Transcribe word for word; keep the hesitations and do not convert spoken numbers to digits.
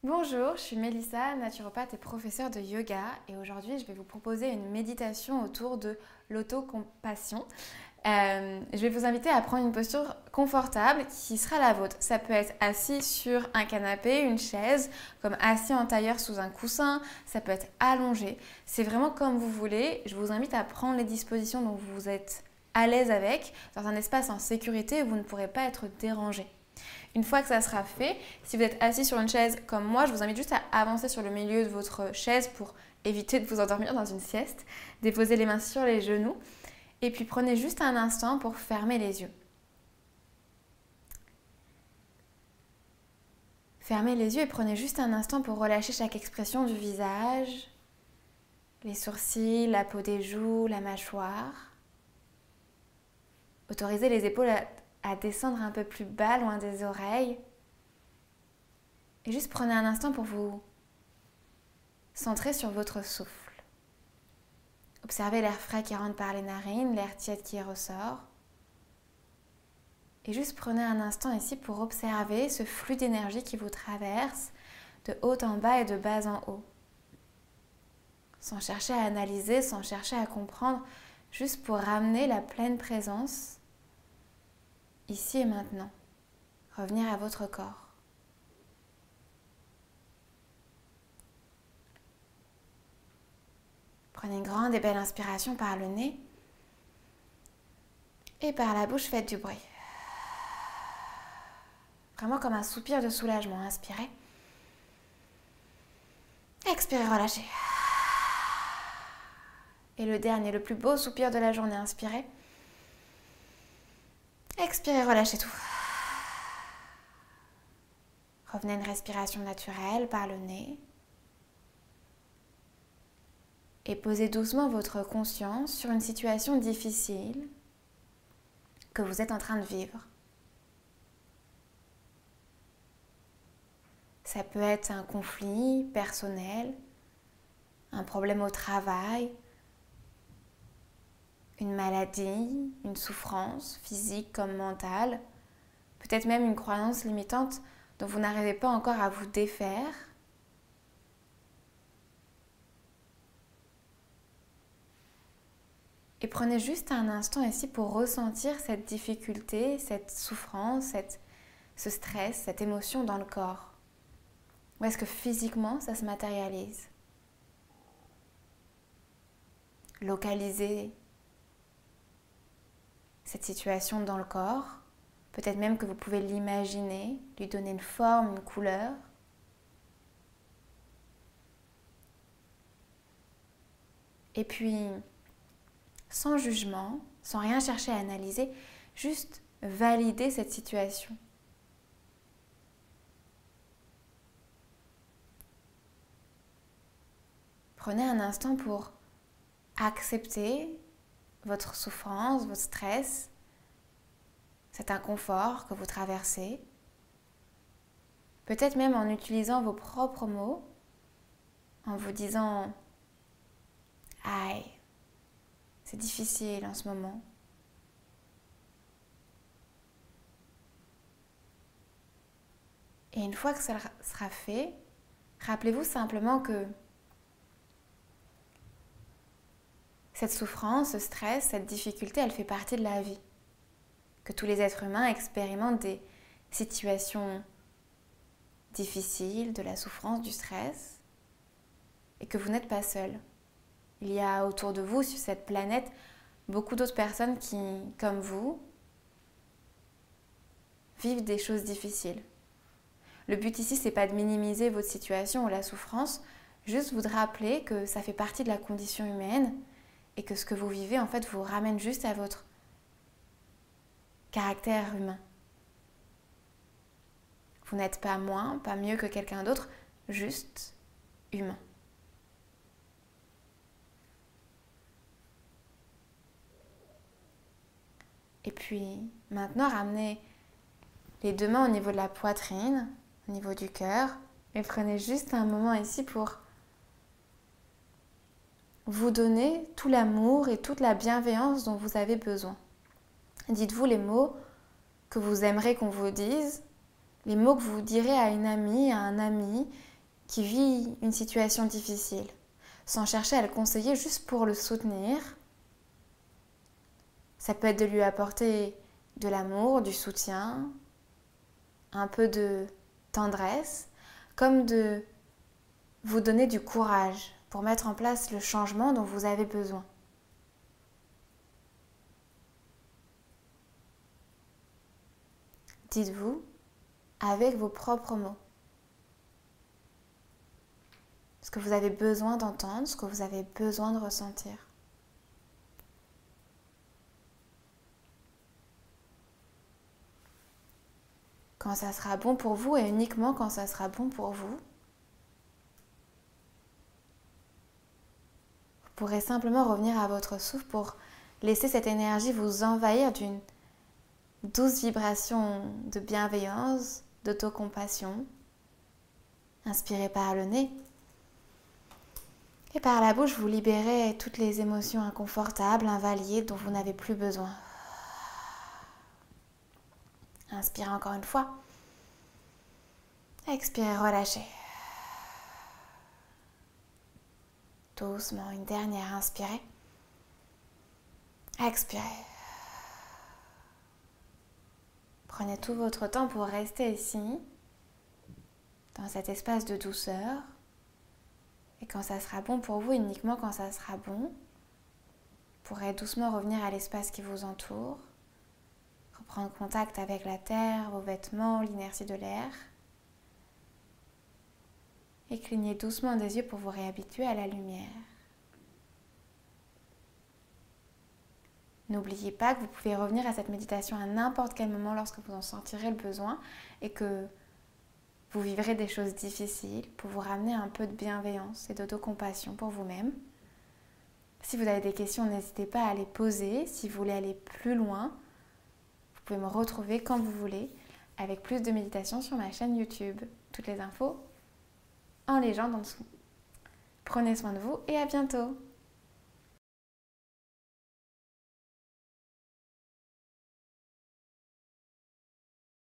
Bonjour, je suis Mélissa, naturopathe et professeure de yoga et aujourd'hui je vais vous proposer une méditation autour de l'autocompassion. Euh, je vais vous inviter à prendre une posture confortable qui sera la vôtre. Ça peut être assis sur un canapé, une chaise, comme assis en tailleur sous un coussin, ça peut être allongé. C'est vraiment comme vous voulez. Je vous invite à prendre les dispositions dont vous êtes à l'aise avec, dans un espace en sécurité où vous ne pourrez pas être dérangé. Une fois que ça sera fait, si vous êtes assis sur une chaise comme moi, je vous invite juste à avancer sur le milieu de votre chaise pour éviter de vous endormir dans une sieste. Déposez les mains sur les genoux et puis prenez juste un instant pour fermer les yeux. Fermez les yeux et prenez juste un instant pour relâcher chaque expression du visage, les sourcils, la peau des joues, la mâchoire. Autorisez les épaules à à descendre un peu plus bas, loin des oreilles. Et juste prenez un instant pour vous centrer sur votre souffle. Observez l'air frais qui rentre par les narines, l'air tiède qui ressort. Et juste prenez un instant ici pour observer ce flux d'énergie qui vous traverse de haut en bas et de bas en haut. Sans chercher à analyser, sans chercher à comprendre, juste pour ramener la pleine présence ici et maintenant. Revenir à votre corps. Prenez une grande et belle inspiration par le nez. Et par la bouche, faites du bruit. Vraiment comme un soupir de soulagement. Inspirez. Expirez, relâchez. Et le dernier, le plus beau soupir de la journée. Inspirez. Expirez, relâchez tout. Revenez à une respiration naturelle par le nez. Et posez doucement votre conscience sur une situation difficile que vous êtes en train de vivre. Ça peut être un conflit personnel, un problème au travail, une maladie, une souffrance physique comme mentale, peut-être même une croyance limitante dont vous n'arrivez pas encore à vous défaire. Et prenez juste un instant ici pour ressentir cette difficulté, cette souffrance, cette, ce stress, cette émotion dans le corps. Où est-ce que physiquement ça se matérialise? Localisez cette situation dans le corps. Peut-être même que vous pouvez l'imaginer, lui donner une forme, une couleur. Et puis, sans jugement, sans rien chercher à analyser, juste valider cette situation. Prenez un instant pour accepter votre souffrance, votre stress, cet inconfort que vous traversez. Peut-être même en utilisant vos propres mots, en vous disant « Aïe, c'est difficile en ce moment ». Et une fois que ça sera fait, rappelez-vous simplement que cette souffrance, ce stress, cette difficulté, elle fait partie de la vie. Que tous les êtres humains expérimentent des situations difficiles, de la souffrance, du stress, et que vous n'êtes pas seul. Il y a autour de vous, sur cette planète, beaucoup d'autres personnes qui, comme vous, vivent des choses difficiles. Le but ici, c'est pas de minimiser votre situation ou la souffrance, juste vous de rappeler que ça fait partie de la condition humaine et que ce que vous vivez, en fait, vous ramène juste à votre caractère humain. Vous n'êtes pas moins, pas mieux que quelqu'un d'autre, juste humain. Et puis, maintenant, ramenez les deux mains au niveau de la poitrine, au niveau du cœur, et prenez juste un moment ici pour vous donner tout l'amour et toute la bienveillance dont vous avez besoin. Dites-vous les mots que vous aimeriez qu'on vous dise, les mots que vous direz à une amie, à un ami, qui vit une situation difficile, sans chercher à le conseiller, juste pour le soutenir. Ça peut être de lui apporter de l'amour, du soutien, un peu de tendresse, comme de vous donner du courage pour mettre en place le changement dont vous avez besoin. Dites-vous avec vos propres mots ce que vous avez besoin d'entendre, ce que vous avez besoin de ressentir. Quand ça sera bon pour vous et uniquement quand ça sera bon pour vous, vous pourrez simplement revenir à votre souffle pour laisser cette énergie vous envahir d'une douce vibration de bienveillance, d'autocompassion. Inspirez par le nez. Et par la bouche, vous libérez toutes les émotions inconfortables, invalides, dont vous n'avez plus besoin. Inspirez encore une fois. Expirez, relâchez. Doucement, une dernière, inspirez. Expirez. Prenez tout votre temps pour rester ici, dans cet espace de douceur. Et quand ça sera bon pour vous, uniquement quand ça sera bon, vous pourrez doucement revenir à l'espace qui vous entoure, reprendre contact avec la terre, vos vêtements, l'inertie de l'air, et clignez doucement des yeux pour vous réhabituer à la lumière. N'oubliez pas que vous pouvez revenir à cette méditation à n'importe quel moment lorsque vous en sentirez le besoin et que vous vivrez des choses difficiles pour vous ramener un peu de bienveillance et d'autocompassion pour vous-même. Si vous avez des questions, n'hésitez pas à les poser. Si vous voulez aller plus loin, vous pouvez me retrouver quand vous voulez avec plus de méditation sur ma chaîne YouTube. Toutes les infos en légende en dessous. Prenez soin de vous et à bientôt.